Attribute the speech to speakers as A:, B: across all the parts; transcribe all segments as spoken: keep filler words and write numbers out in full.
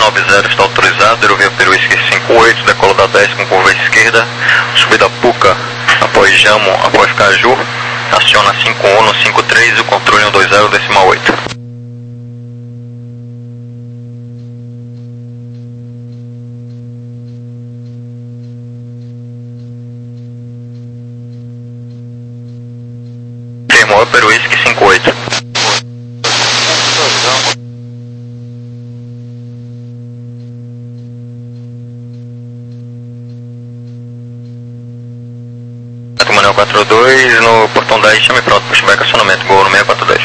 A: nove zero está autorizado, aerovia Peruísque cinco oito, decola da dez com curva esquerda, subida Puca, após Jamo, após Caju, aciona cinco um no cinco três, o controle um dois zero, decimal oito. Firmou Peruísque cinco oito. Manel quatro dois, no portão dez, chame pronto, pushback acionamento, gol no seis quatro dez.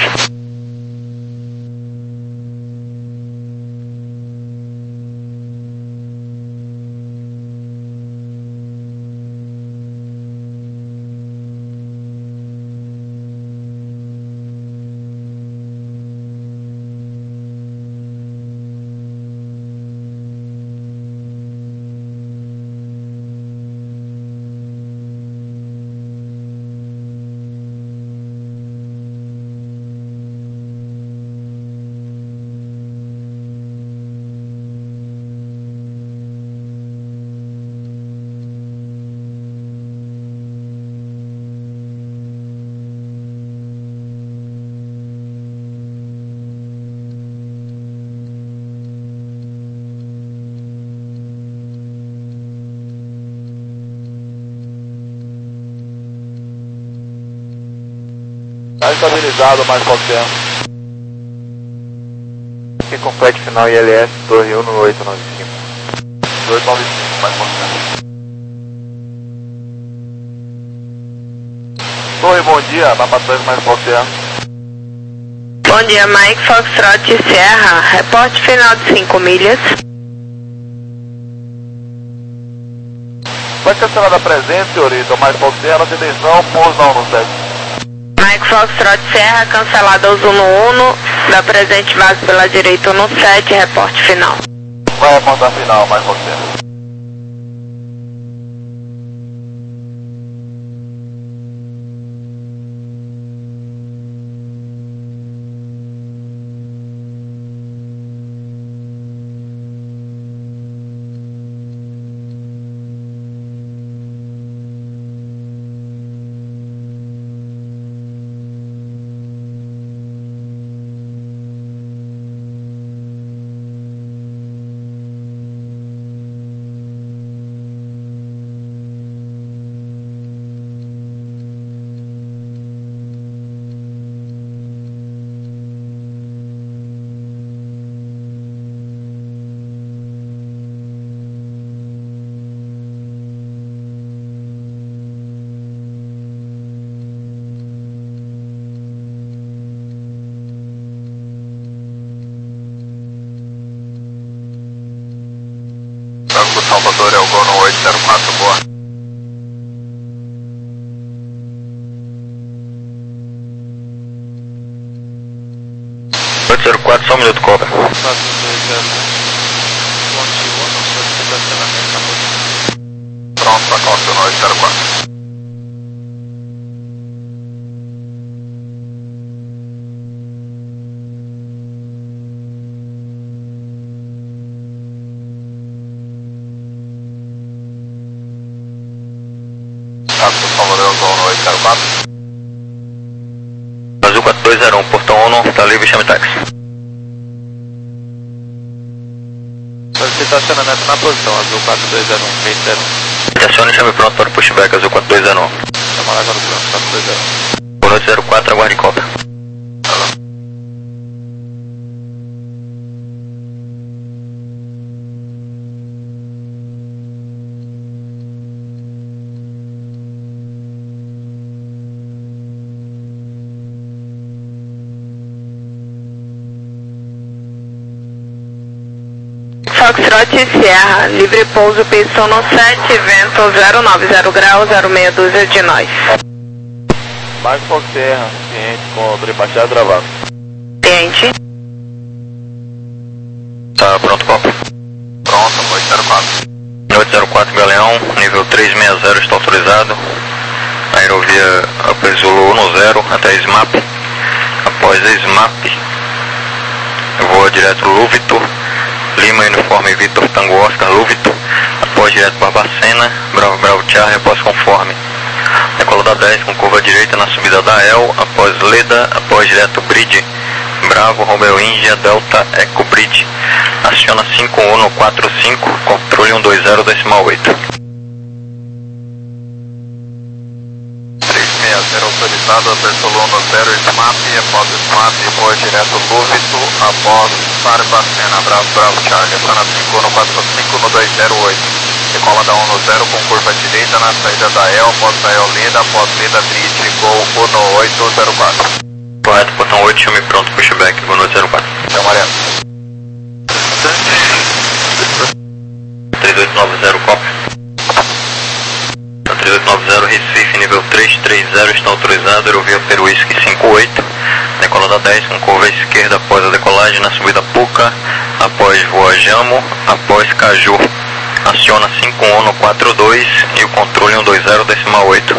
B: Tá estabilizado, mais qualquer tempo. Aqui com flat final I L S, Torre um no oito nove cinco. oito nove cinco, mais qualquer tempo. Torre, bom dia, mapa três, mais qualquer tempo.
C: Bom dia, Mike Foxtrot Serra, reporte final de cinco milhas.
B: Vai cancelada presente, senhorita, mais qualquer tempo, atenção, pouso não no sete.
C: Mike Foxtrot Serra, cancelada uso no Uno, da presente vaso pela direita no sete, reporte final.
B: Vai reportar final, mais qualquer tempo.
A: Salvador é o gol no oito zero quatro, boa. oito zero quatro, só um minuto, cobra. Pronto, pra costa no oito zero quatro. Azul quatro dois zero um, portão um, tá livre, chame táxi.
B: Solicita acionamento na posição, Azul quatro dois zero um, seis zero um.
A: Acione e chame pronto para o pushback, Azul quatro dois zero um.
B: Chama lá agora o quatro dois zero um.
A: Por oito zero quatro, aguarde cobra.
C: Foxtrot Sierra, livre pouso, pistão no sete, vento zero nove zero graus, zero seis dúzia de nós.
B: Mais Fox Serra, cliente com rebaixado gravado.
C: Cliente.
A: Tá pronto, copa. Pronto, oito zero quatro. oito zero quatro, Galeão, nível trezentos e sessenta está autorizado. Aerovia Upper Zulu um zero até S M A P. Após a S M A P, eu vou direto Lúvito. Lima, uniforme Vitor Tango Oscar Lúvito, após direto Barbacena, Bravo Bravo Charlie, após conforme. Decola da dez com curva direita na subida da El, após Leda, após direto Bridge, Bravo Romeo Índia, Delta Eco Bridge, aciona cinco um quatro cinco, controle um dois zero decimal oito.
B: três seis zero autorizado, apertou um zero, SMAP, após SMAP, voa direto Lúvito, após Barbacena, Bravo Bravo Charlie, aciona cinco um quatro cinco no dois zero oito. Decola da um zero com curva direita na saída da El, após a El Leda, após Leda Bridge, Gol um oito zero quatro.
A: Correto, botão oito, chame pronto, pushback, Gol oito zero quatro.
B: Céu amarelo.
A: três oito nove zero, copy. três oito nove zero, Recife, nível três três zero, está autorizado, aerovia Peruísque cinco oito. Decola da dez com curva esquerda após a decolagem na subida Puca, após voa Jamo, após Caju. Aciona cinco um quatro dois e o controle um dois zero decimal oito.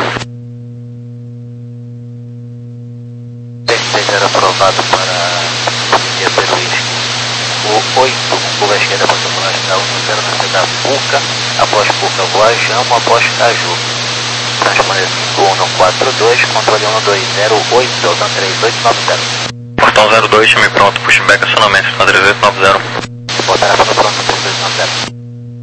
B: zero aprovado para via Peruísque. O oito com curva esquerda após a decolagem da um zero na saída Puca, após Puca voa Jamo, após Caju. Transponder cinco um quatro dois, controle um dois zero oito, Delta três oito nove zero.
A: Portão zero dois, chame pronto, pushback, acionamento na três oito nove zero.
B: Botar a foto pronto, três oito nove zero.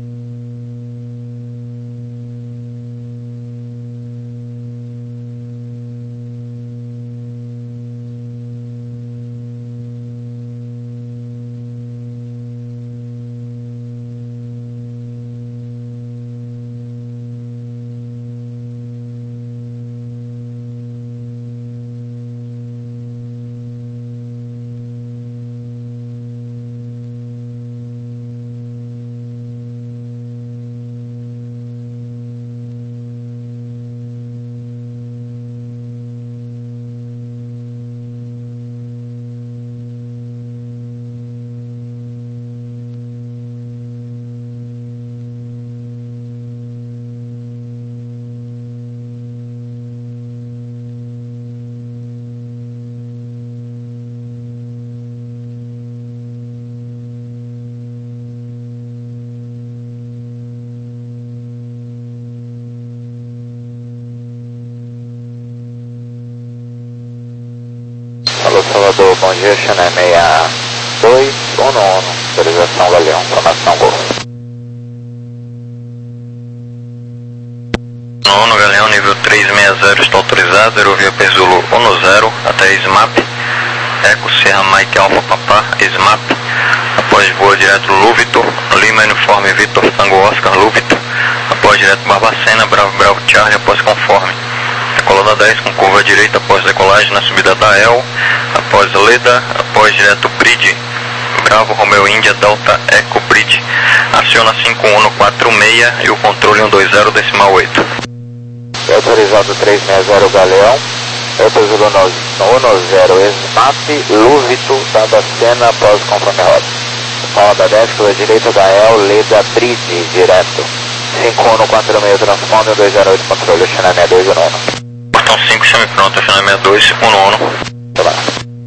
B: Alô Salvador, bom dia, Channel seis dois um um, autorização Galeão, informação Gol.
A: Nono Galeão, nível três seis zero, está autorizado, aerovia Pezulo um zero, até SMAP, Eco Serra Mike Alfa Papá, SMAP, após voa direto Lúvito, Lima, uniforme Vitor Tango Oscar Lúvito, após direto Barbacena, Bravo Bravo Charlie, após conforme. Decola da dez com curva direita após decolagem na subida da El, após Leda, após direto Bridge, Bravo Romeo Índia, Delta Eco Bridge, aciona cinco um quatro seis e o controle um dois zero decimal oito.
B: Autorizado três seis zero Galeão, Pezulo um zero, SMAP, Lúvito, Barbacena, após conforme a rota. Decola da dez, curva direita da El, Leda Bridge, direto. cinco um quatro seis, transponder um dois zero oito, controle, Channel seis dois um um.
A: Portão cinco, chame pronto, Channel seis dois um um.
B: Tá lá.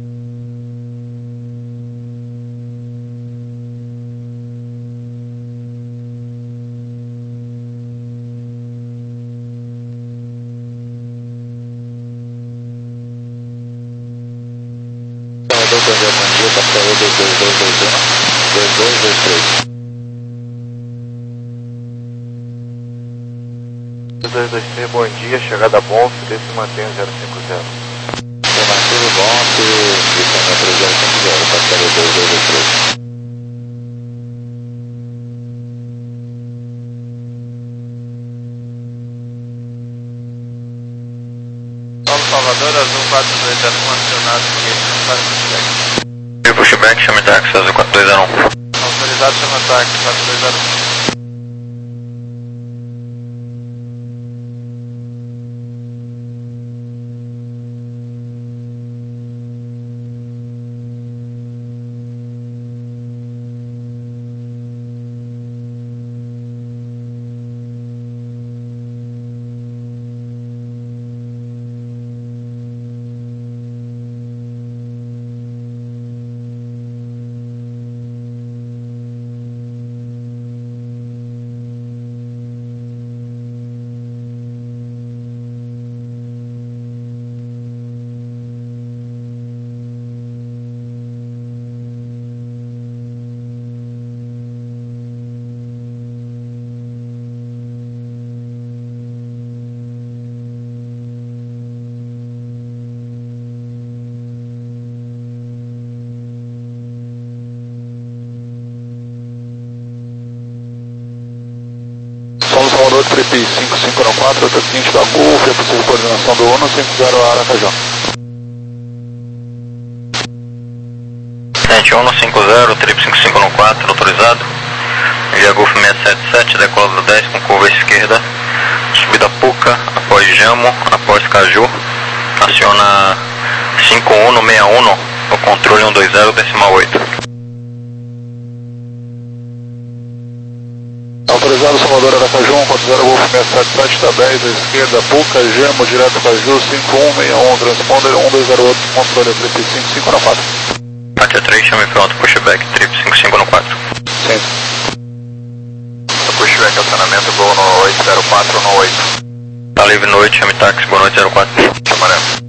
B: Salvador, bom dia, bom dia, Capitão dois dois dois dois um, dois dois dois três. dois dois três, bom dia, chegada bom, se mantém o zero cinco zero. Se mantém o bom, se mantém o zero cinco zero, passaria dois dois dois três. Paulo Salvador, azul quatro dois zero um, acionado, para o pushback.
A: E o pushback, chame táxi, azul quatro dois zero um.
B: Autorizado, chama táxi, quatro dois zero um. trip cinco cinco no quatro, rota seguinte da Golf, é possível coordenação do Uno cinco zero Aracaju.
A: Gente, Uno cinco zero, trip cinco cinco no quatro, autorizado. Via Golf seiscentos e setenta e sete, decolado dez com curva à esquerda. Subida Puca, após Jamo, após Caju. Aciona cinco um um seis um no controle cento e vinte, decimal oito.
B: Autorizado Salvador Aracaju, um ponto zero Golf seiscentos e setenta e sete, está dez à esquerda, Puca, Jamo, direto Caju, cinco um seis um, transponder um dois zero oito, controle trip cinco cinco no quatro.
A: Pátia três, chame pronto, pushback, trip cinco cinco no quatro.
B: Sim.
D: Pushback, acionamento, Gol no oito zero quatro no oito.
A: Tá livre noite, chame táxi, boa noite zero quatro.
D: Chamaremos.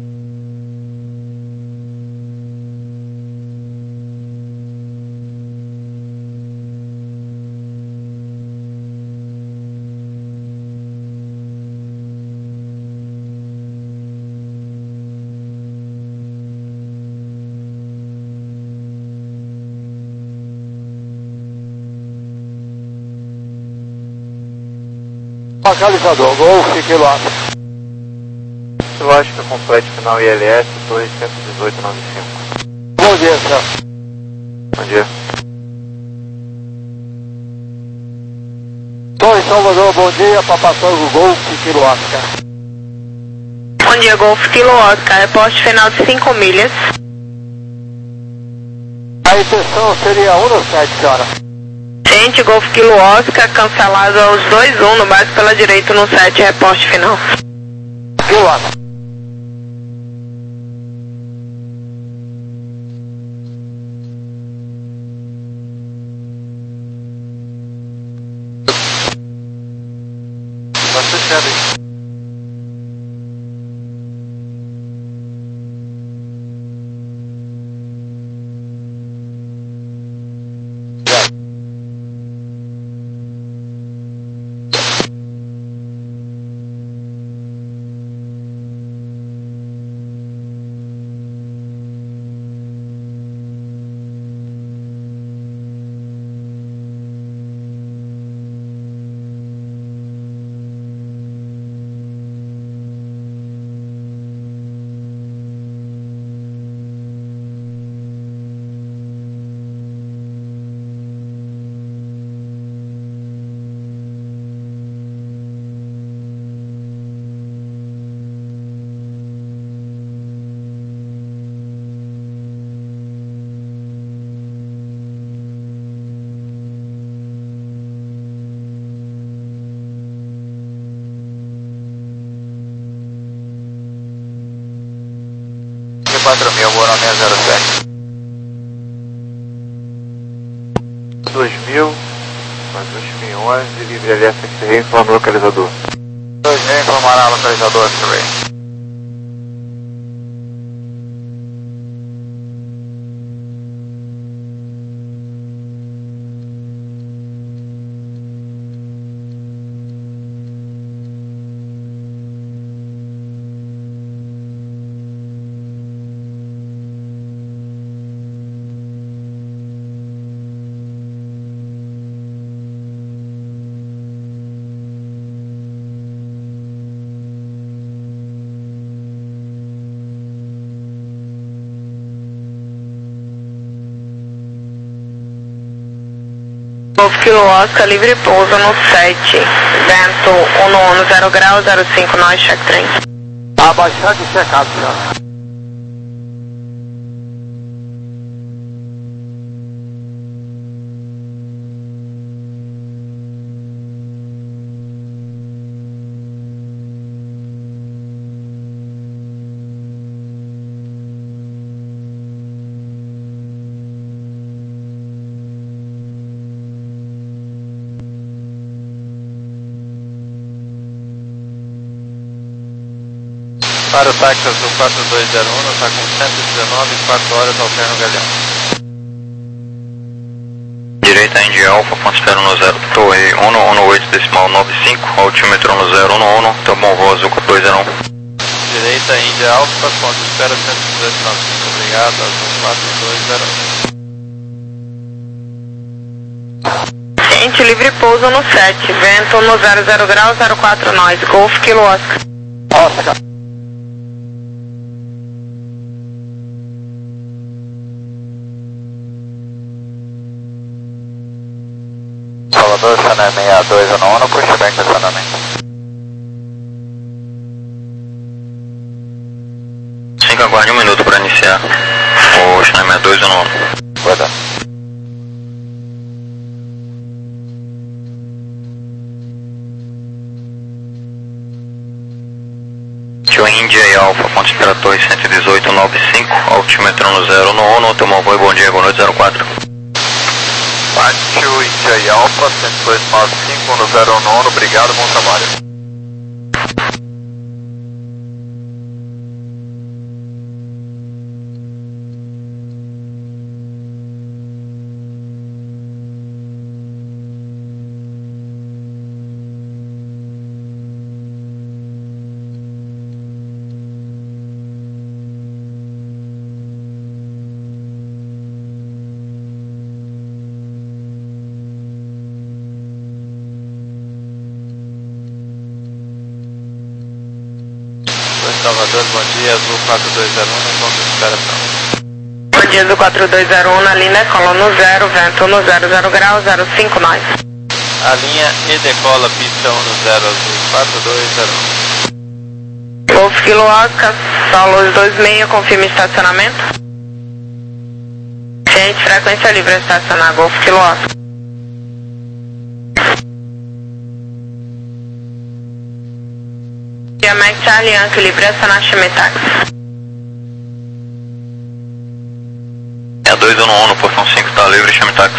B: Localizador, Golf, quilômetro.
D: Lógica completa, final I L S, Torre cento e dezoito noventa e cinco.
B: Bom dia, senhor.
D: Bom dia.
B: Torre Salvador, bom dia, Papassoro, Golf, quilômetro.
C: Bom dia, Golf Kilo Oscar, reporte final de cinco milhas.
B: A intenção seria um no sete, senhora.
C: Gente, Golf Kilo Oscar, cancelado aos dois um no base pela direita no sete, reporte final.
B: Quilômetro.
D: Tá fechado aí. quatro mil, boa nove zero sete. dois mil, mais dois mil e onze, livre L S X-Ray, informa o localizador. dois mil, informará o localizador X-Ray.
C: Golf Kilo Oscar, livre pouso no sete, vento um no zero grau, zero cinco, nós, check trem.
B: Abaixado e checado, senhora.
D: Para o táxi azul quatro dois zero um, está com cento e dezenove, quatro horas, alterno Galeão.
A: Direita Indy Alpha, considero no zero, torre um um oito decimal nove cinco, altímetro no zero um um, então bom voo azul quatro dois zero um.
D: Direita Indy Alpha, ponto espera cento e dezoito noventa e cinco, obrigado, azul quatro dois zero um.
C: presente livre pouso no sete, vento no zero zero grau, zero quatro nós, Golf Kilo Oscar.
D: Oscar. Salvador, Sané sessenta e dois no uno, puxa bem com estacionamento.
A: cinco, aguarde um minuto para iniciar. O China sessenta e dois no uno.
D: Guarda.
A: Tio India Alpha, ponte Imperator cento e dezoito, nove cinco, altímetro no zero no uno, teu oi, bom dia, boa noite, zero quatro.
B: Pátio India Alpha, cento e dois, nove cinco, no zero no uno, obrigado, bom trabalho.
D: Salvador, bom dia, Azul quatro dois zero um, em ponto de esperação.
C: Bom dia, Azul quatro dois zero um, na linha decola no zero, vento no zero zero grau, zero cinco nós.
D: A linha e decola, pista um no zero, Azul quatro dois zero um.
C: Golf Kilo Oscar, Solos dois seis, confirma estacionamento. Gente, frequência livre a estacionar, Golf Kilo Oscar. Max Charlie Yankee, livre a estacionar, Chemitax.
A: É dois no uno, portão cinco, tá livre, Chemitax.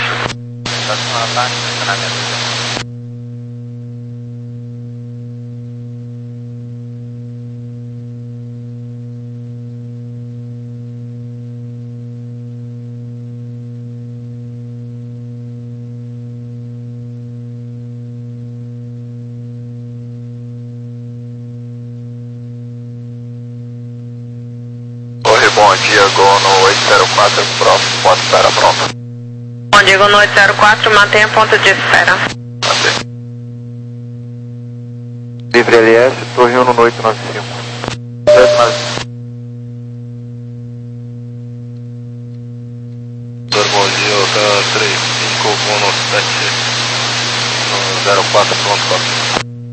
B: Bom dia, Gol no oito zero quatro, próximo, ponto de espera pronto.
C: Bom dia, Gol no oito zero quatro, mantenha ponto de espera.
B: Mantém.
D: Livre L S, Torre um no oito nove cinco.
B: Bom dia, Ocan três cinco um no sete, no zero quatro, pronto, quatro.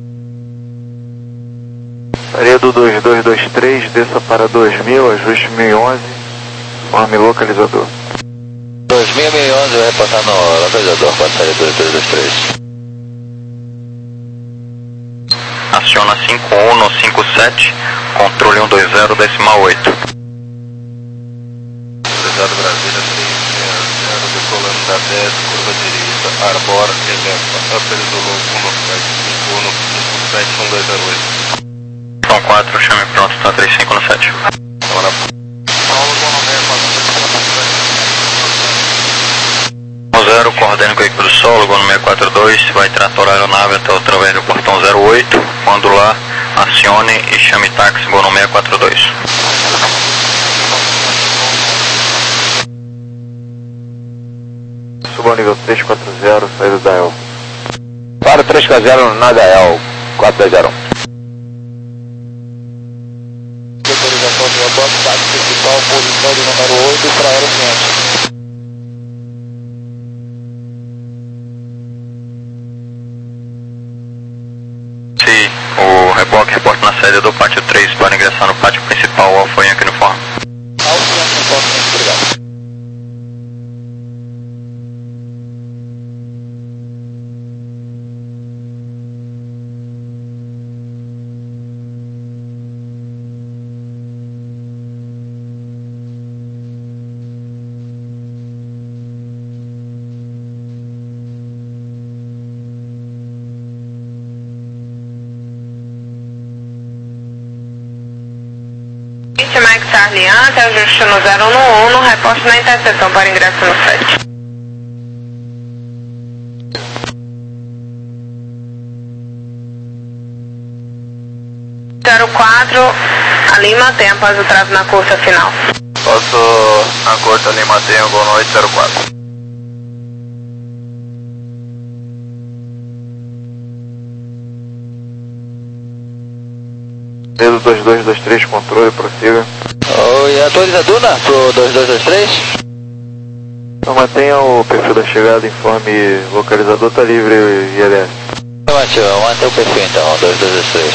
D: Paredo dois dois dois três, desça para dois mil, ajuste mil e onze, forme localizador.
A: dois mil, mil e onze, vai reportar no localizador, pode sair dois dois dois três. Aciona cinco um cinco sete, controle um dois zero, decimal oito.
B: Obrigado, Brasília três seis zero, decolando da dez, curva direita, Arbor, Elefa, Upper Zulu um no sete cinco um cinco sete um dois zero oito.
A: São quatro, chame pronto, tá três cinco no sete. um zero, coordene com o veículo solo, Gol no seis quatro dois, vai trator a aeronave até através do portão zero oito, quando lá, acione e chame táxi, Gol no seis quatro dois.
D: Suba ao nível três quatro zero, saída da El.
A: Para três quatro zero, nada El, quatro dois zero.
B: Autorização de aborto, base principal, posição do número oito para aeroporto.
A: Se o reboque reporta na saída do pátio três para ingressar no pátio principal, Alfa Yankee uniforme.
B: Alfa Yankee uniforme, obrigado.
C: Max Charlie Yankee, ajuste no zero no uno, reporte na interseção para ingresso no sete. zero quatro, a Lima tem após o trave na curta final.
B: Posso na curta Lima tem o Gol no oito zero quatro.
D: Medo dois dois dois três, controle, prossiga.
E: Oi, atualiza Duna pro dois dois dois três.
D: Então mantenha o perfil da chegada, informe localizador, tá livre I L S.
E: Afirmativo, mantém o perfil então, dois dois dois três.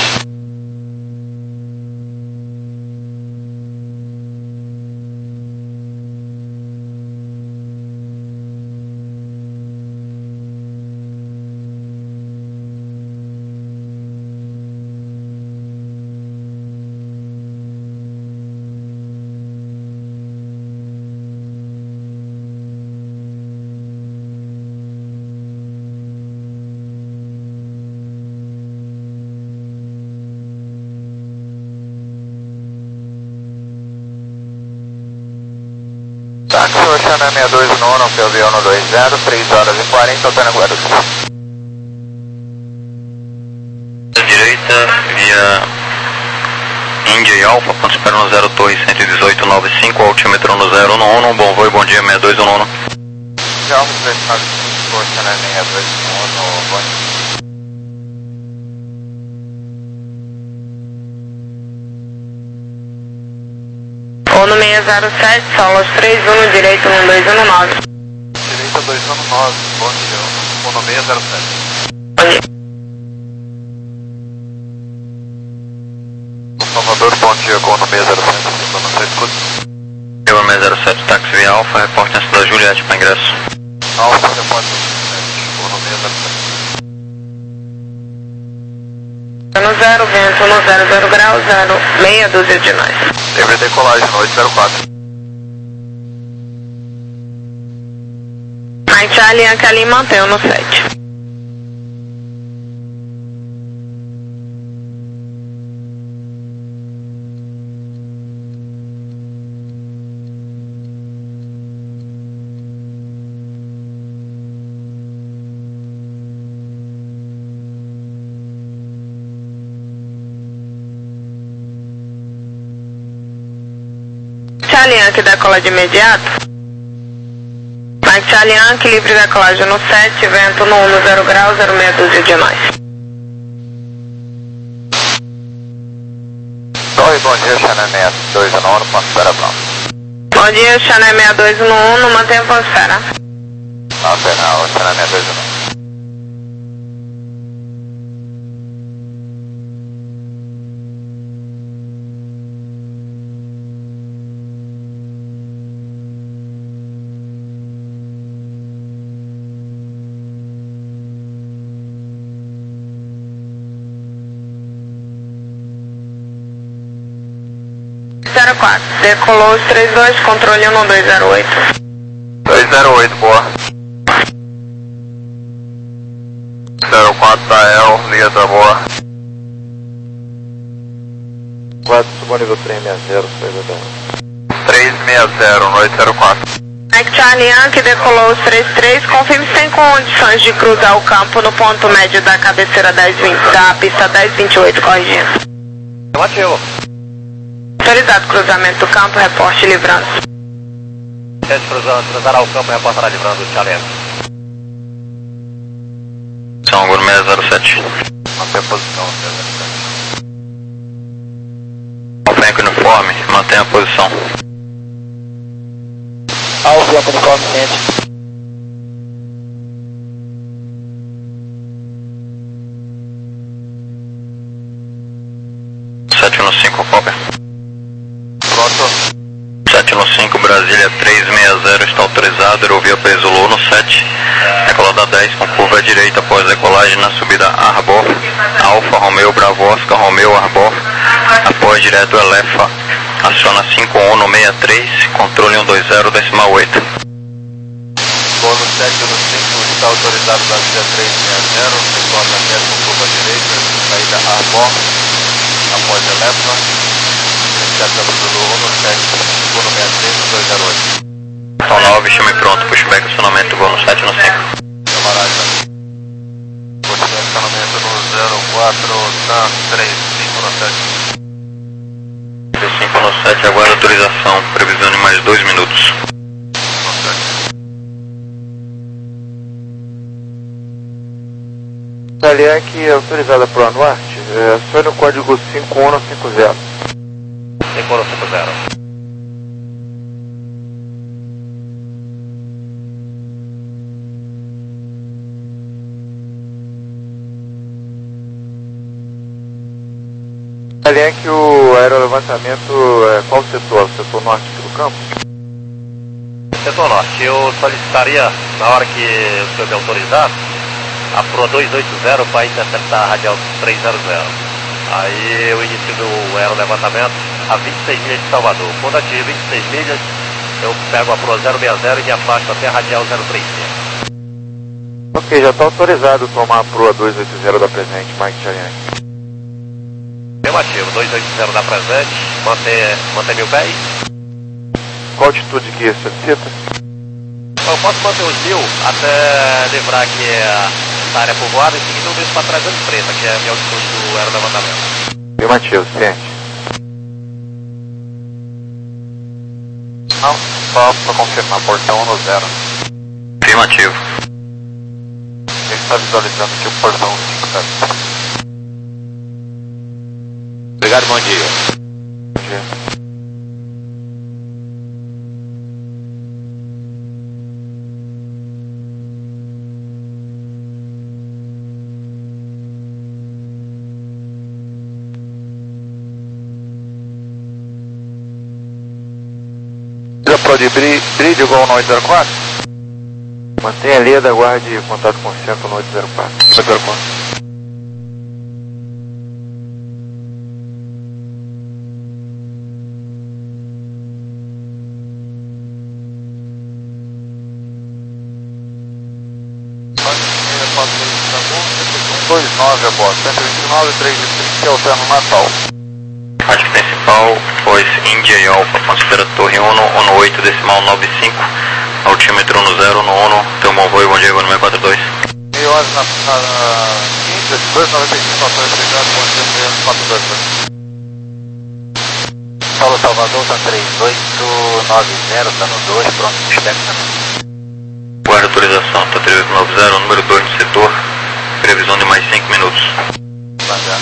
B: Táxi Oceana sessenta e dois no um, P O V um dois zero, três horas e quarenta, Antônio Guarulhos.
A: Direita, via Índia e Alfa, ponto espera no zero, torre cento e dezoito, nove cinco, altímetro no zero um um, bom voo e bom dia, sessenta e dois no um.
B: Calma, três nove cinco, Oceana sessenta e dois no um, bom dia.
C: ONU seis zero sete, solos três um, direito um dois um nove.
B: Direita dois um nove, bom dia, ONU seis zero sete.
C: Bom dia.
B: Salvador, bom dia, com ONU seis zero sete, não sei escuta.
A: Eu, seis zero sete, táxi via Alfa, reporte na cidade Juliette para ingresso.
B: Alfa, reporte ONU seis zero sete.
C: No zero, vento no zero zero grau, zero, meia dúzia de nós.
B: Livre decolagem no oito zero quatro.
C: Mike Charlie, Yankee ali, mantém no sete. Charlie Yankee, decola de imediato. Mike Charlie Yankee, livre decolagem no sete, vento no um no zero grau, zero meia dúzia de nós.
B: Oi, bom dia, Channel sessenta e dois no um, ponto espera pronto.
C: Bom dia, Channel sessenta e dois no um, no mantenha a atmosfera.
B: Não, Fernão, Channel sessenta e dois no um.
C: zero quatro, decolou os três dois, controle um dois zero oito.
B: dois zero oito, boa. zero quatro, Tael, liga tá boa.
D: quatro, subo nível três seis zero, saída da...
B: três seis zero, no oito zero quatro.
C: Mike Charlie Yankee, decolou os três três, confirme se tem condições de cruzar o campo no ponto médio da cabeceira dez vinte, da pista dez vinte e oito, corrigindo.
E: Afirmativo.
C: Autorizado cruzamento do campo, reporte livrando.
E: Teste cruzando, cruzará o campo e reportará livrando, Charlie.
A: São Anguro seis zero sete.
B: Mantém a posição, seis zero sete.
A: Alfa Yankee uniforme, mantenha a posição.
E: Alfa Yankee uniforme ciente.
A: sete um cinco, cópia.
B: Pronto.
A: sete um cinco, Brasília três seis zero, está autorizado, aerovia para Zulu no sete. Decolada dez com curva à direita após decolagem na subida Arbor. Alfa, Romeo, Bravo, Oscar, Romeo, Arbor. Após direto Elefa. Aciona cinco um no sessenta e três, controle um dois zero, decimal oito.
B: Bônus sete no cinco, está autorizado da via três seis zero, retorna dez com curva à direita, saída Arbor. Após Elefa. Sete Zulu um no sete, cinco no sessenta e três, dois zero oito.
A: São nove, chame pronto, pushback acionamento, voo no sete no cinco.
B: Camarada. Pushback acionamento no zero quatro, tá, três cinco no sete.
A: cinco no sete, aguarda autorização, previsão de mais dois minutos.
B: No sete.
D: Charlie Yankee, autorizada para o Anuarte. é, acione o código cinco um cinco zero.
E: cinco um cinco zero.
D: Alianque, o aerolevantamento, é, qual setor? Setor norte do campo?
E: Setor norte, eu solicitaria, na hora que o senhor me autorizar, a Proa dois oito zero para interceptar a radial trezentos. Aí eu inicio do aerolevantamento a vinte e seis milhas de Salvador. Quando atingir vinte e seis milhas, eu pego a Proa zero seis zero e me afasto até a radial zero três seis.
D: Ok, já está autorizado tomar a Proa dois oito zero da presente, Mike Charianque.
E: Afirmativo, dois oito zero da presente, mantém, mantém mil pés.
D: Qual altitude que isso solicita?
E: Eu posso manter os mil até livrar aqui a área povoada, em seguida eu desço para trezentos e trinta, que é a minha altitude do aerolevantamento.
D: Afirmativo, ciente.
B: Não, só para confirmar, portão um zero.
A: Afirmativo.
B: Ele está visualizando aqui o portão cinco zero.
E: Obrigado, bom dia.
D: Bom dia.
B: Pode bridge igual no oito zero quatro?
D: Mantenha a leda, aguarde contato com o centro no oito zero quatro.
B: oito zero quatro. cento e vinte e nove a bordo, cento e vinte e nove, três e trinta, alterno Natal.
A: Rádio principal, voz India e Alfa, considera Torre um, ONU oito, decimal nove cinco, altímetro no zero, no ONU, teu bom voo, bom dia, no seis quatro dois.
B: meia hora na Índia, dois noventa e cinco, apoio obrigado, bom dia, seis quatro dois. Paulo Salvador, tá três oito nove zero, tá no dois, pronto, espero também.
A: Guarda autorização, tá três oito nove zero, número dois no setor, previsão de mais cinco minutos.
B: Devagar.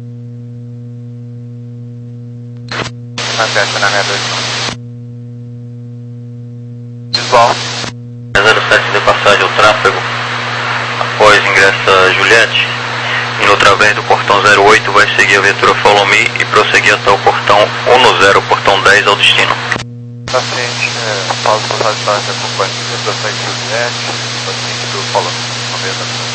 B: Na festa na minha dois. Visual.
A: zero sete de passagem ao tráfego, após ingressa Juliette, e no través do portão zero oito vai seguir a viatura Follow Me e prosseguir até o portão um zero, portão dez ao destino.
B: Paciente, é, Paulo Salvador da companhia, paciente Juliette, paciente do Follow Me.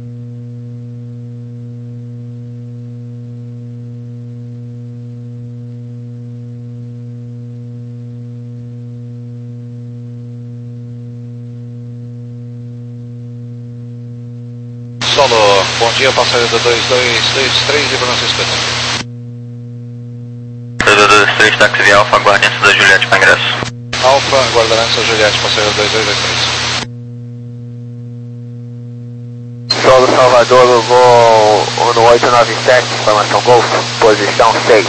E: Solo, bom dia, passageiro do dois dois dois três, Libanês Espetáculo.
A: dois dois três, táxi via Alfa, aguarde antes da Juliette para ingresso.
E: Alfa, aguardará antes da Juliette, passageiro dois dois dois três.
D: Solo Salvador, voo ONU oito nove sete, informação Golf, posição seis.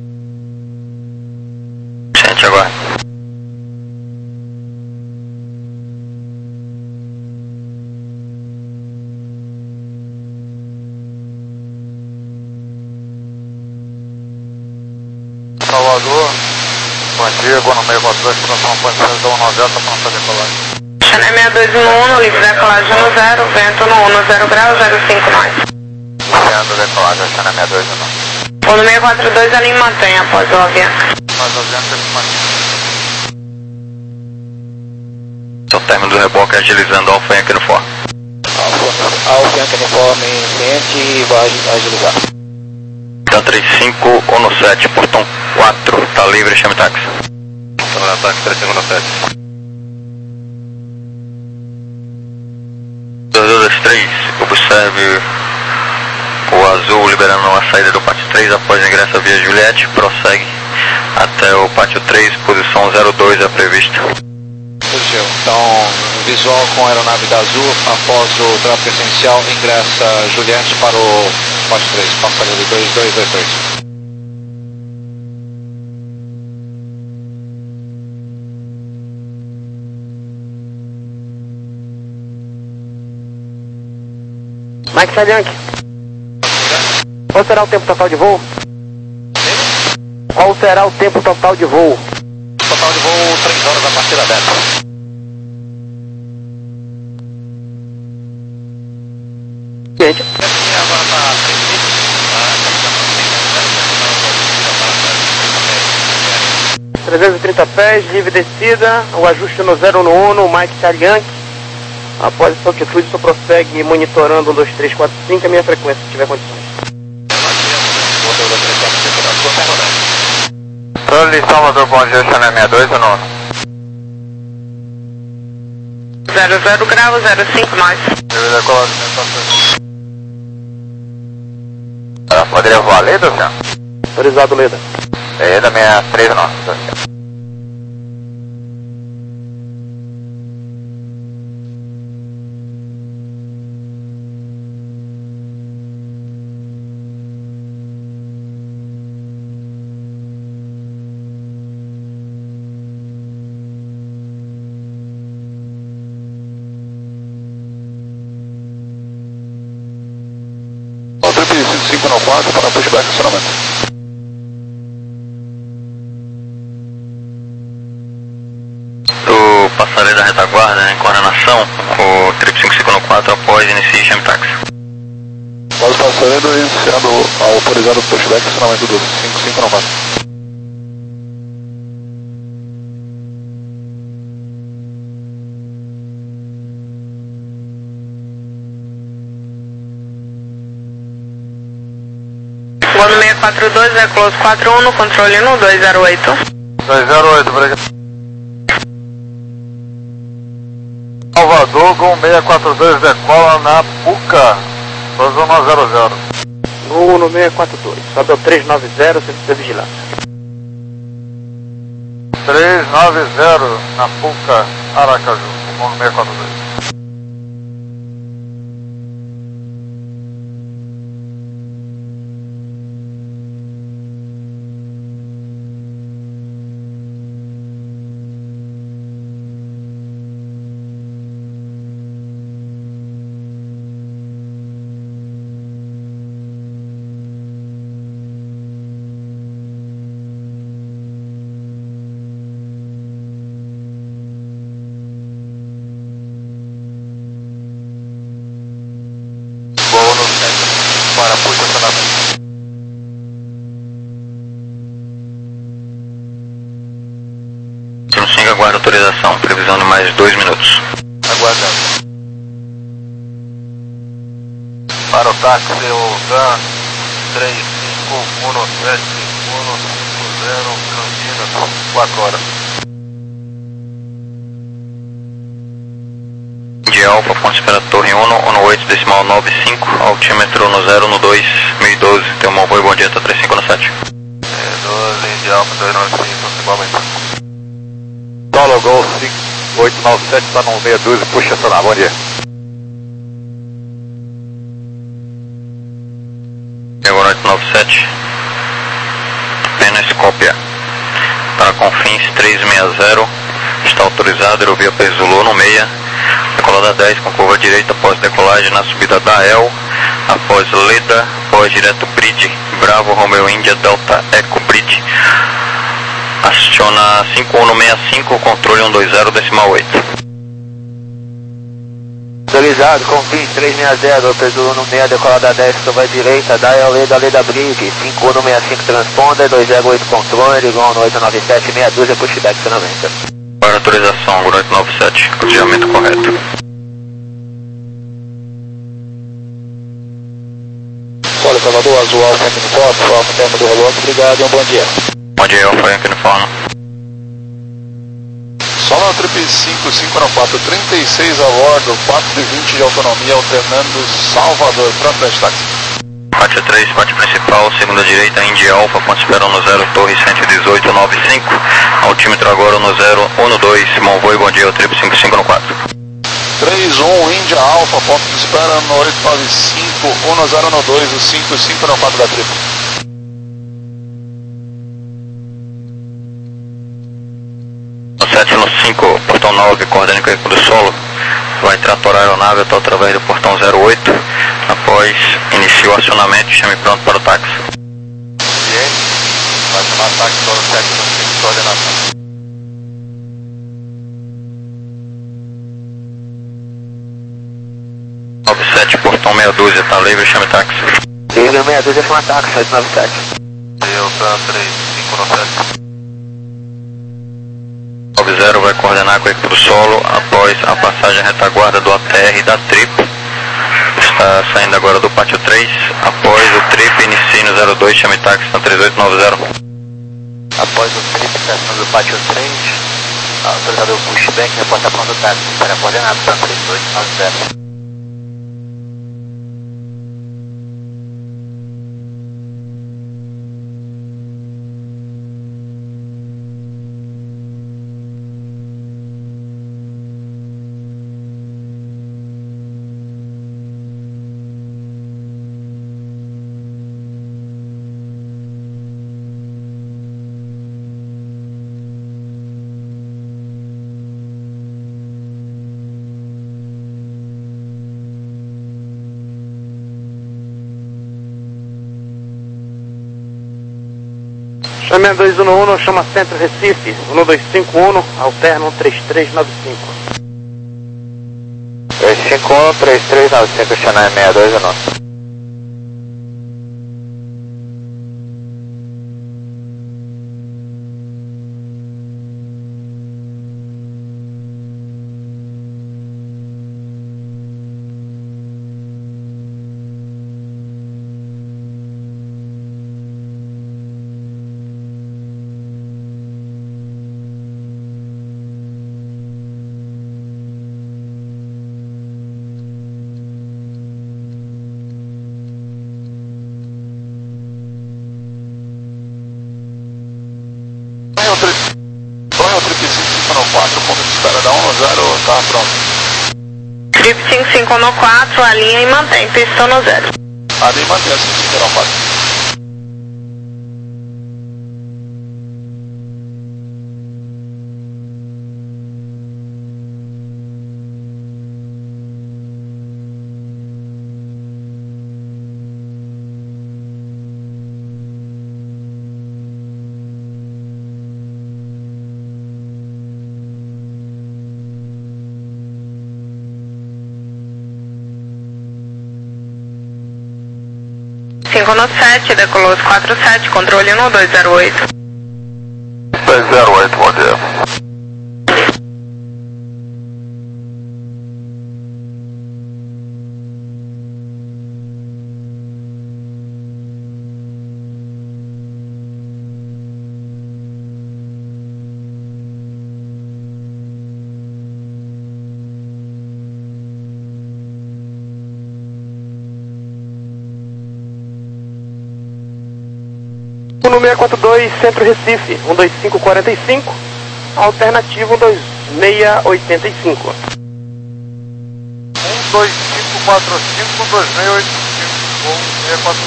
A: Gente, aguarde.
B: Salvador, bom dia, Gono seis quatro dois, próxima posição da um nove zero, para nossa decolagem.
C: Channel seis dois um um, livre decolagem no zero, vento no um, zero grau, zero cinco nós.
B: Iniciando a decolagem, Channel seis dois um.
C: O no seis quatro dois ali mantém após o avião.
B: Mas o avião tem que manter.
A: Seu término do reboque agilizando Alfa Yankee no for.
E: Alfa Yankee uniforme ciente e vai agilizar.
A: Tá três cinco, ONU sete, portão quatro, tá livre, chame táxi.
E: Portão táxi, três cinco, ONU sete.
A: dois dois três, observe o azul liberando a saída do pátio três após ingresso via Juliette, prossegue até o pátio três, posição zero dois é prevista.
E: Positivo. Então, visual com a aeronave da Azul, após o tráfego essencial, ingressa Juliette para o pátio três, passageiro dois dois dois três.
C: Mike Sadianque.
F: Qual será o tempo total de voo? Qual será o tempo total de voo?
E: Total de voo três horas a partir da dez.
F: Gente.
E: Agora está
F: trezentos e trinta pés, livre descida, o ajuste no zero no uno, o Mike Charlie Yankee. Após essa altitude, só prossegue monitorando um, dois, três, quatro, cinco, a minha frequência, se tiver condições.
B: Charlie Salvador, bom dia, Channel sessenta e dois ou não?
C: zero zero grau, zero cinco mais.
B: Poderia voar Leda, senhor?
F: Autorizado, Leda.
B: Leda, sessenta e três não.
G: cinco nove quatro para pushback acionamento.
A: Do passareio da retaguarda, em coordenação, o trip cinco cinco quatro após inicie Jam Taxi.
G: Após passareio, iniciando a autorizado pushback acionamento do cinco cinco nove quatro.
C: Voando seis quatro dois, é close quatro um no controle no dois zero oito.
B: dois zero oito, obrigado. Salvador, Gol seis quatro dois, decola na Puca, zona zero zero.
F: Gol no seis quatro dois, sobe ao três nove zero, serviço de vigilância.
B: três nove zero na Puca, Aracaju, Gol seis quatro dois.
E: para puxa acionamento.
A: Time cinco aguarda autorização, previsão de mais dois minutos.
E: Aguardando. Para o táxi, o Dan três cinco um sete um cinco zero, Campinas, quatro horas.
A: De Alfa, ponte espera Torre um, um oito, decimal nove cinco, altímetro no zero, no dois, mil e doze, tem uma boa e bom dia, tá três cinco no sete.
E: É, doze, de Alfa, dois nove cinco, igualmente.
B: Solo Gol cinco oito nove sete, tá no seis doze, puxa acionar, bom dia.
A: Diagonal oito nove sete, Penescópia, para Confins três seis zero, está autorizado, aerovia Pesulô no meia, decolada dez com curva direita após decolagem na subida da E L, após Leda, após direto Bridge, Bravo, Romeo India, Delta, Eco Bridge, aciona cinco um seis cinco, controle um dois zero, decimal oito.
F: Autorizado, Confins três seis zero, Pesulô no meia, decolada dez, curva direita, da E L, Leda, Leda Bridge, cinco um seis cinco, transponder, dois zero oito, controle, igual no oito nove sete, meia dúzia, pushback, acionamento.
A: Para autorização, oito nove sete, cruzamento correto.
G: Olha, Salvador, Azul Alfa aqui no foto, Alfa termo do relógio, obrigado e um bom dia.
A: Bom dia, Alfa aqui no forno.
G: Solo Trip cinco cinco nove quatro, trinta e seis a bordo, quatro de vinte de autonomia, alternando Salvador, para frente, táxi.
A: Pátio três, pátio principal, segunda direita, Indy Alfa, ponte espera no zero, torre cento e dezoito, nove cinco, altímetro agora no zero, um dois, Monvoi, bom dia, o trip cinco cinco quatro.
G: três um, Índia Alfa, ponto de espera no oito nove cinco, um zero dois, o cinco cinco nove quatro da Trip.
A: No sete no cinco, portão nove, coordenando com o solo, vai tratorar a aeronave até através do portão zero oito, Após, inicie o acionamento, chame pronto para o táxi.
B: Ciente, vai chamar táxi para o sete no cinco, coordenação.
A: nove sete, portão meia dúzia, tá livre, chame táxi.
F: Livre meia dúzia, chama táxi, oito nove sete.
B: Delta três cinco no sete.
A: nove zero vai coordenar com o equipe do solo após a passagem retaguarda do A T R e da Trip. Está saindo agora do pátio três. Após o Trip, inicie no zero dois, chame táxi na três oito nove zero.
F: Após o trip, estação do pátio três, autorizado o pushback, reporta pronto táxi, para coordenado para três oito nove zero. Chame dois um um, chama Centro Recife, um dois cinco um, alterna um três três nove cinco. dois cinco um, três três nove cinco, Xanai seis dois um um.
G: quatro, ponto de espera da um zero, tá pronto.
C: Trip cinco cinco um quatro, alinha e mantém, pistão no zero.
G: Alinha e mantém, cinco cinco um quatro.
C: cinco no sete, decolou os quatro sete, controle um dois zero oito.
B: dois zero oito, bom dia.
F: No seis quatro dois, Centro Recife, um dois cinco quatro cinco, alternativo um dois seis oito cinco.
B: um dois cinco quatro cinco, dois seis oito cinco, seis quatro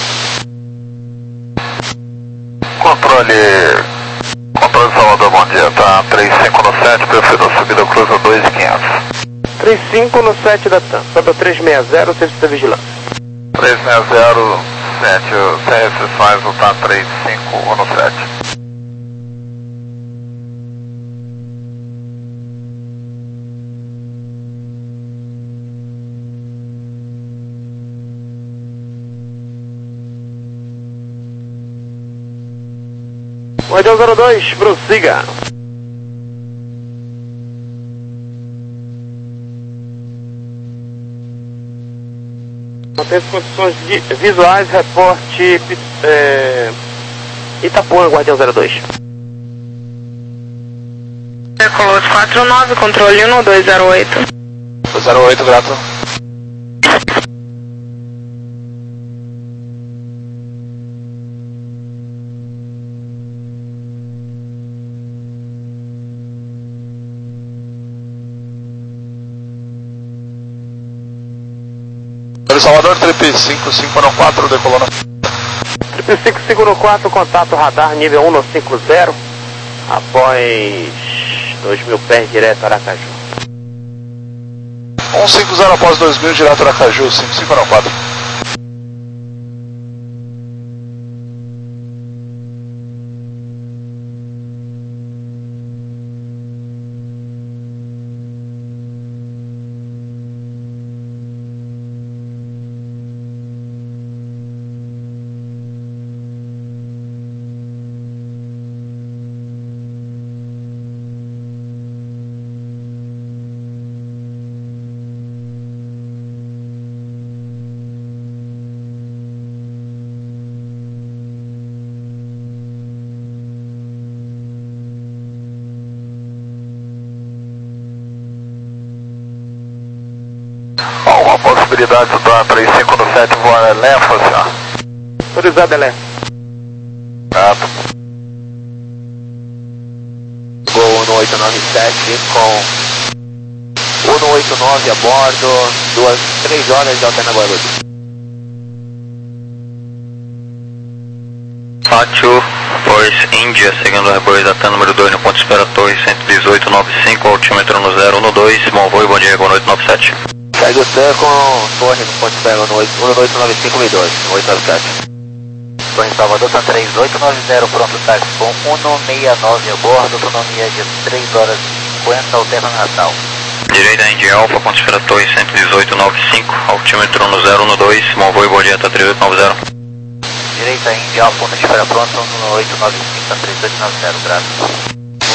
B: dois. Controle, controle Salvador, bom dia, tá três cinco no sete, prefiro subida cruza dois mil e quinhentos.
F: três cinco no sete da TAM, sobe o três seis zero, serviço de vigilância.
B: três seis zero, sete, sem restrições, o T A três cinco um no sete.
F: Guardião zero dois, prossiga. Mantém as condições de visuais, reporte é, Itapuã, Guardião zero dois.
C: Decolou os quatro nove, controle um dois zero oito.
G: zero oito, grato. Salvador, Trip cinco cinco um quatro, decolou na...
F: Trip cinco cinco um quatro, contato radar nível um no cinco zero, após dois mil pés direto Aracaju.
G: um cinco zero após dois mil, direto Aracaju, cinco cinco nove quatro.
B: Alguma possibilidade da três cinco no sete voar Elefa, senhor?
F: Autorizado, Elé.
B: Gato.
H: Gol um oito nove sete com um oito nove a bordo, duas, três horas de Altena Guarulhos.
A: Pátio, pois Índia, seguindo a Airbus Data número dois no ponto de espera Torre cento e dezoito nove cinco, altímetro no zero um dois, bom voo e bom dia, Gol oito nove sete.
H: Segue o T com Torre no ponto de espera no oito nove cinco mil dois, oito nove sete.
E: Torre em Salvador, Santa três oito nove zero, pronto táxi com um seis nove a bordo, autonomia de três horas e cinquenta, Alterna Natal.
A: Direita Índia Alfa, ponto de espera Torre cento e dezoito nove cinco, altímetro no zero um dois, bom voo e bom dia, Tata três oito nove zero.
E: Direita Índia Alfa, ponto de espera pronto, um oito nove cinco, Tata três oito nove zero, graças.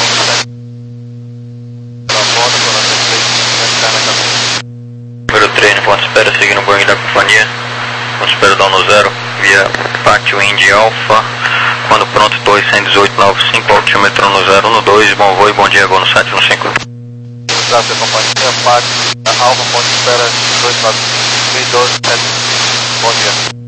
A: Número três no ponto de espera, seguindo o Boeing da companhia, ponto de espera down no zero, via Pátio Indy Alpha, quando pronto Torre cento e dezoito nove cinco, altímetro no zero um dois, bom voo e bom dia, Gol no sete no cinco.
B: Graças à companhia, Pátio, Alfa, ponto de espera dezoito nove cinco, doze sete cinco, bom dia.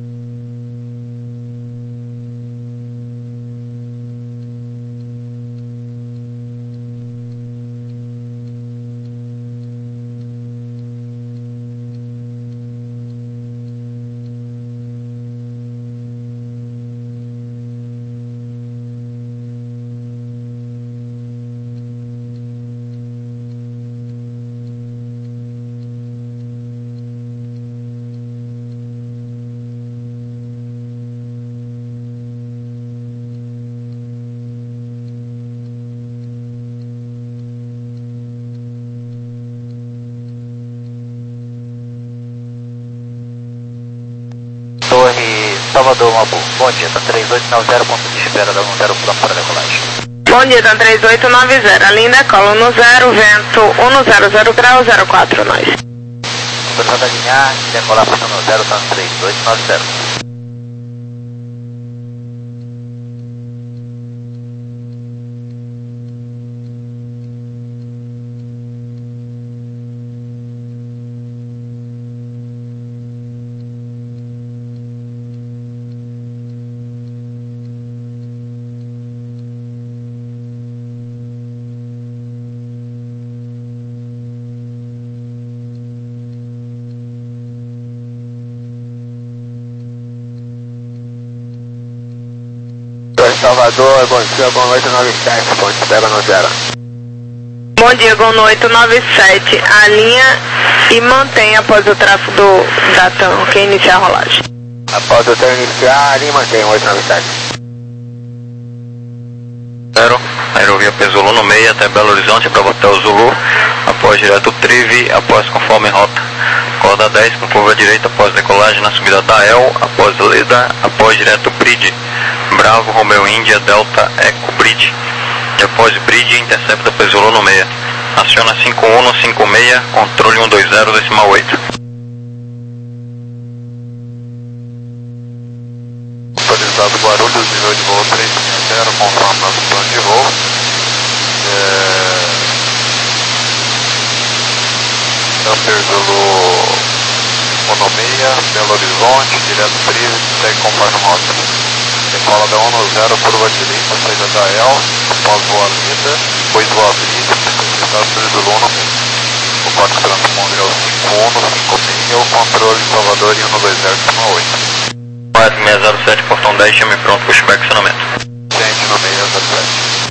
E: Torre Salvador, Mabu. Bom dia, tá três oito nove zero, ponto de espera, dá um zero plano para decolagem.
C: Bom dia, tá três oito nove zero, a linha decola no zero, vento um zero zero grau, zero quatro nós.
E: Autorizado a alinhar, decolar para no zero, tá três oito nove zero.
H: Salvador, bom dia, Gol oito nove sete, ponto de espera no zero.
C: Bom dia, Gol oito nove sete, a linha e mantém após o tráfego do, da T A M, que iniciar a rolagem.
H: Após o teu iniciar, a linha mantém oito nove sete.
A: zero, aerovia Peso no meio até Belo Horizonte para botar o Zulu, após direto Trive, após conforme rota. Corda dez com curva direita após decolagem na subida da El, após Leda, após direto Bridge, Bravo, Romeo Índia, Delta, Eco Bridge, e após Bridge, intercepta Peso no meio. Aciona cinco um cinco seis, controle um dois zero, decimal oito.
B: Autorizado Guarulhos, nível de voo três sessenta, conforme nosso plano de voo. É... Camper Zulu Monomeia, Belo Horizonte, direto Trive, segue conforme rota. Decola da um zero, curva direita, saída da El, após voa Lida, depois voa Bridge, necessidade do Zulu no meio. O código transponder é o cinco um cinco seis, o controle Salvador e um dois zero oito.
A: seis zero sete, portão dez, chame pronto, pushback, acionamento.
B: Gente no meio zero sete.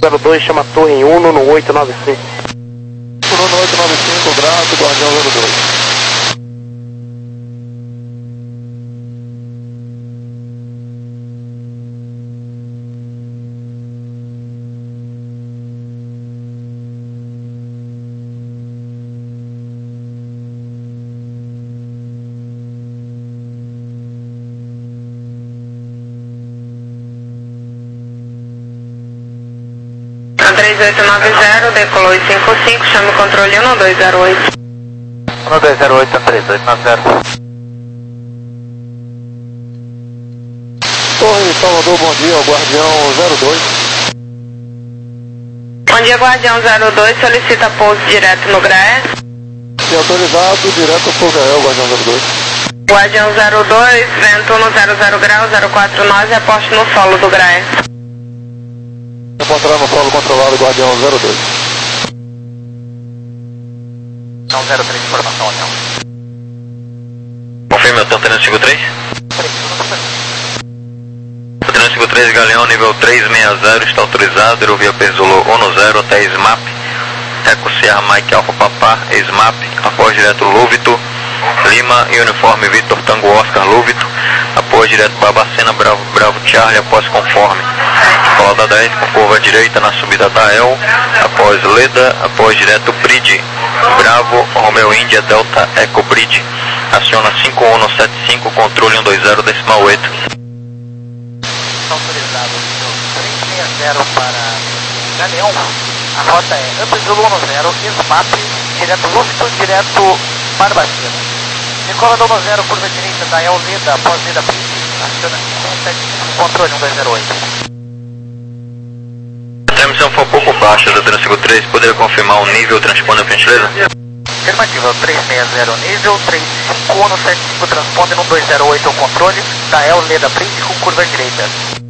F: zero dois chama a torre em Uno no oito nove cinco.
G: Uno no oito nove cinco, grato, Guardião zero dois.
C: três oito nove zero, decolou cinco cinco, chame o controle um dois zero oito.
D: um dois zero oito, três oito nove zero.
G: Torre Salvador, bom dia, o Guardião zero dois.
C: Bom dia, Guardião zero dois, solicita pouso direto no Graé.
G: Se autorizado, direto pro Gael, Guardião zero dois.
C: Guardião zero dois, vento no zero zero grau, zero quatro nove, aposte no solo do Graé.
G: Encontrar no solo controlado, Guardião zero dois.
D: Não, zero três, informação, Hotel.
A: Confirme, Hotel trezentos e cinquenta e três. trezentos e cinquenta e três, Galeão, nível trezentos e sessenta, está autorizado, aerovia Pesolô um zero até SMAP. Eco Sierra Mike Alfa Papá, SMAP, após direto Lúvito, Lima e uniforme Vitor Tango Oscar Lúvito, após direto Barbacena, Bravo, Bravo Charlie, após conforme. Escola da dez com curva direita na subida da El, após Leda, após direto Bridge, Bravo, Romeo Índia, Delta Eco Bridge, aciona cinco um sete cinco, controle um dois zero decimal oito.
D: Autorizado, três seis zero para Galeão, a rota é Amplitude um zero, SMAP, direto Lúvito, direto Barbacena. Decola do um zero, curva direita da El Leda, após Leda Bridge, aciona cinco um sete cinco, controle um dois zero oito.
A: A emissão foi um pouco baixa da trezentos e cinquenta e três, poderia confirmar o nível transponder, por gentileza?
D: Afirmativa, três seis zero nível, três cinco um sete cinco transponder um dois zero oito ao controle, da El Leda Bridge com curva direita.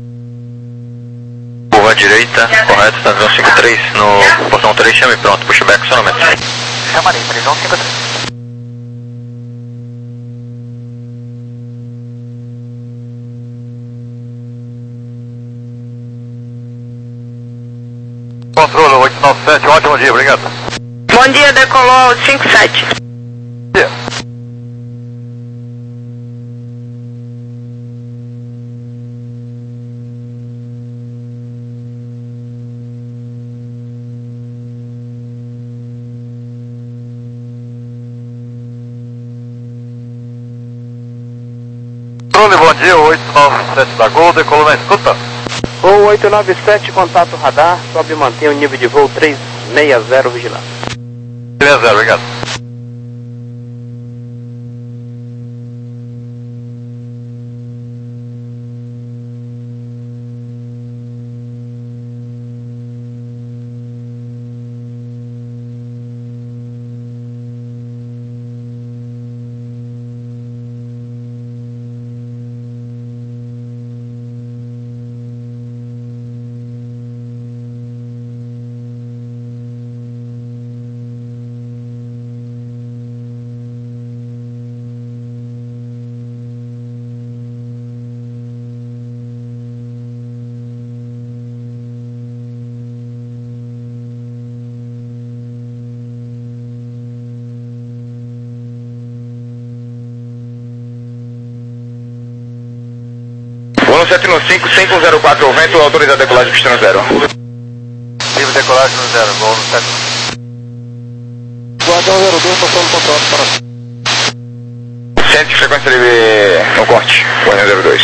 A: Curva direita, correto, está trezentos e cinquenta e três, no portão três, chame pronto, pushback, acionamento.
D: Chamarei, trezentos e cinquenta e três.
G: Controle oito nove sete, ótimo dia, obrigado.
C: Bom dia, decolou cinco sete.
G: Bom dia. Controle, bom dia, oito nove sete da Gol, decolou na escuta.
F: Voo oito nove sete, contato radar, sobe e mantém o nível de voo três seis zero vigilado.
G: três zero, obrigado.
A: um sete um cinco, cinco zero quatro, ao vento, autorizado a decolagem pistão zero.
G: Livre decolagem no zero, gol no sete. Guardião zero dois, passando o contato para...
A: Sente frequência livre no corte, Guardião zero dois.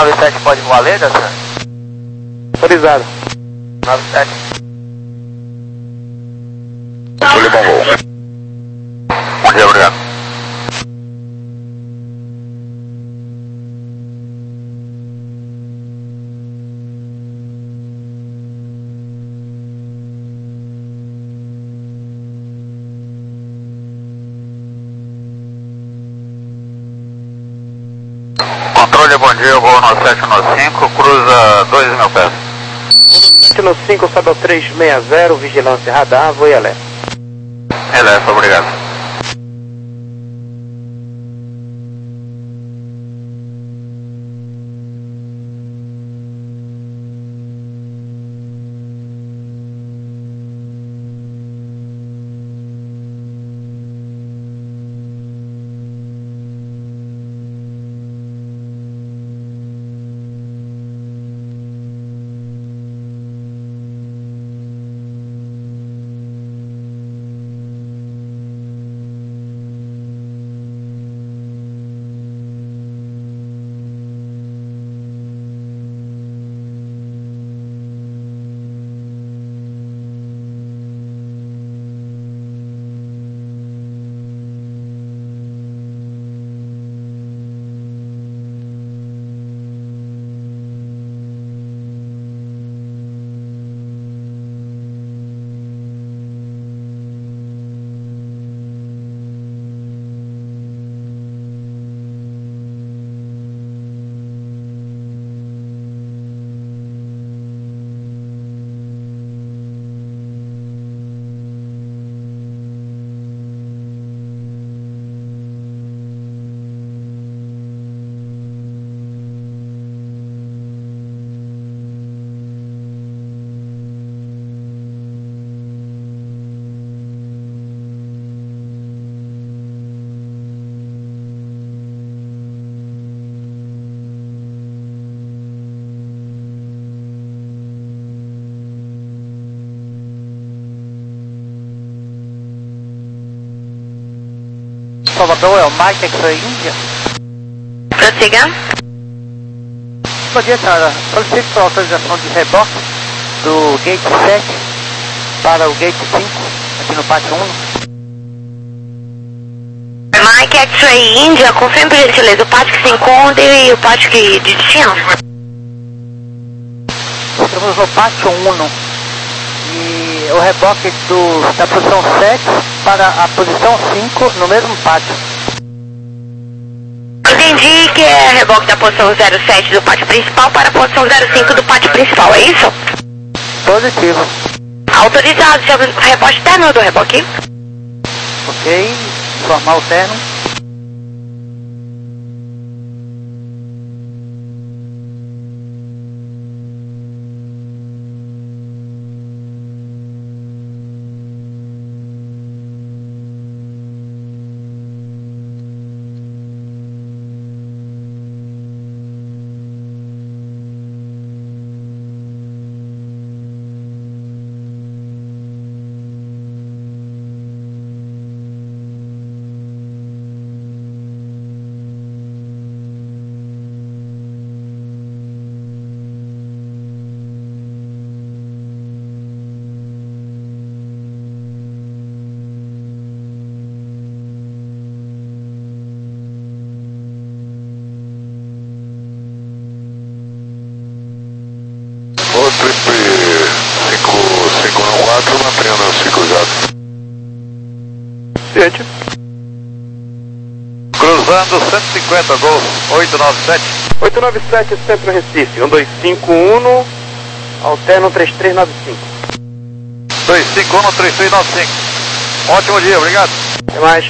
D: nove sete pode voar Leda, senhor?
F: Autorizado.
D: nove sete.
B: Controle bom voo. Bom dia, obrigado. Controle, bom dia, voo no sete no cinco, cruza dois mil pés.
F: sete no cinco, sobe ao três seis zero, vigilância radar, voo e alerta.
B: Beleza, obrigado.
D: Salvador, é o Mike X-Ray Índia.
C: Prossiga.
D: Bom dia, senhora. Solicito a autorização de reboque do Gate sete para o Gate cinco, aqui no pátio um.
C: Mike X-Ray India, confirme por gentileza o pátio que se encontra e o pátio que de destino.
D: Estamos no pátio um e o reboque do, da posição sete para a posição cinco no mesmo pátio.
C: Entendi que é reboque da posição zero sete do pátio principal para a posição zero cinco do pátio principal, é isso?
D: Positivo.
C: Autorizado, seu rebote terno do reboque.
D: Ok, informar o terno.
G: quatro, mantendo cinco jato.
F: Ciente.
E: Cruzando cento e cinquenta, Gol oito nove sete.
F: oito nove sete, Centro Recife, um dois cinco um, alterno três três nove cinco.
E: dois cinco um, três três nove cinco. Ótimo dia, obrigado.
F: Até mais.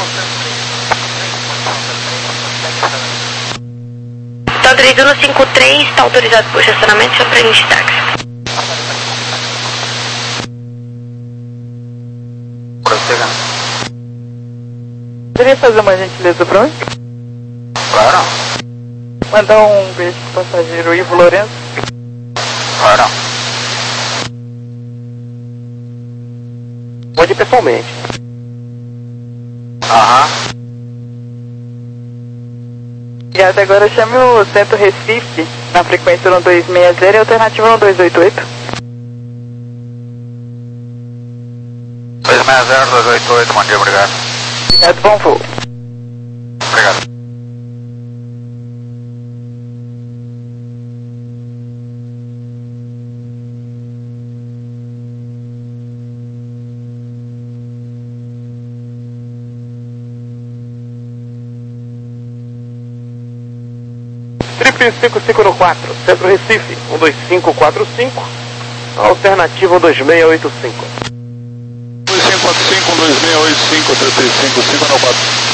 C: Sandro uno cinco três, está autorizado por estacionamento, seu treino de táxi.
B: Prossiga.
F: Poderia fazer uma gentileza pra mim?
B: Claro.
F: Mandar um beijo pro passageiro Ivo Lourenço.
B: Claro.
F: Pode ir pessoalmente.
B: Aham.
F: E até agora chame o Centro Recife na frequência um dois seis zero e alternativa um dois oito oito.
B: dois seis zero, dois oito oito, bom dia, obrigado.
F: Obrigado, bom voo.
B: Obrigado.
F: Trip cinco cinco quatro, Centro Recife, um dois cinco quatro cinco, alternativa um dois seis oito cinco.
G: dois cinco quatro cinco, um dois seis oito cinco, trinta e cinco, cinco no quatro.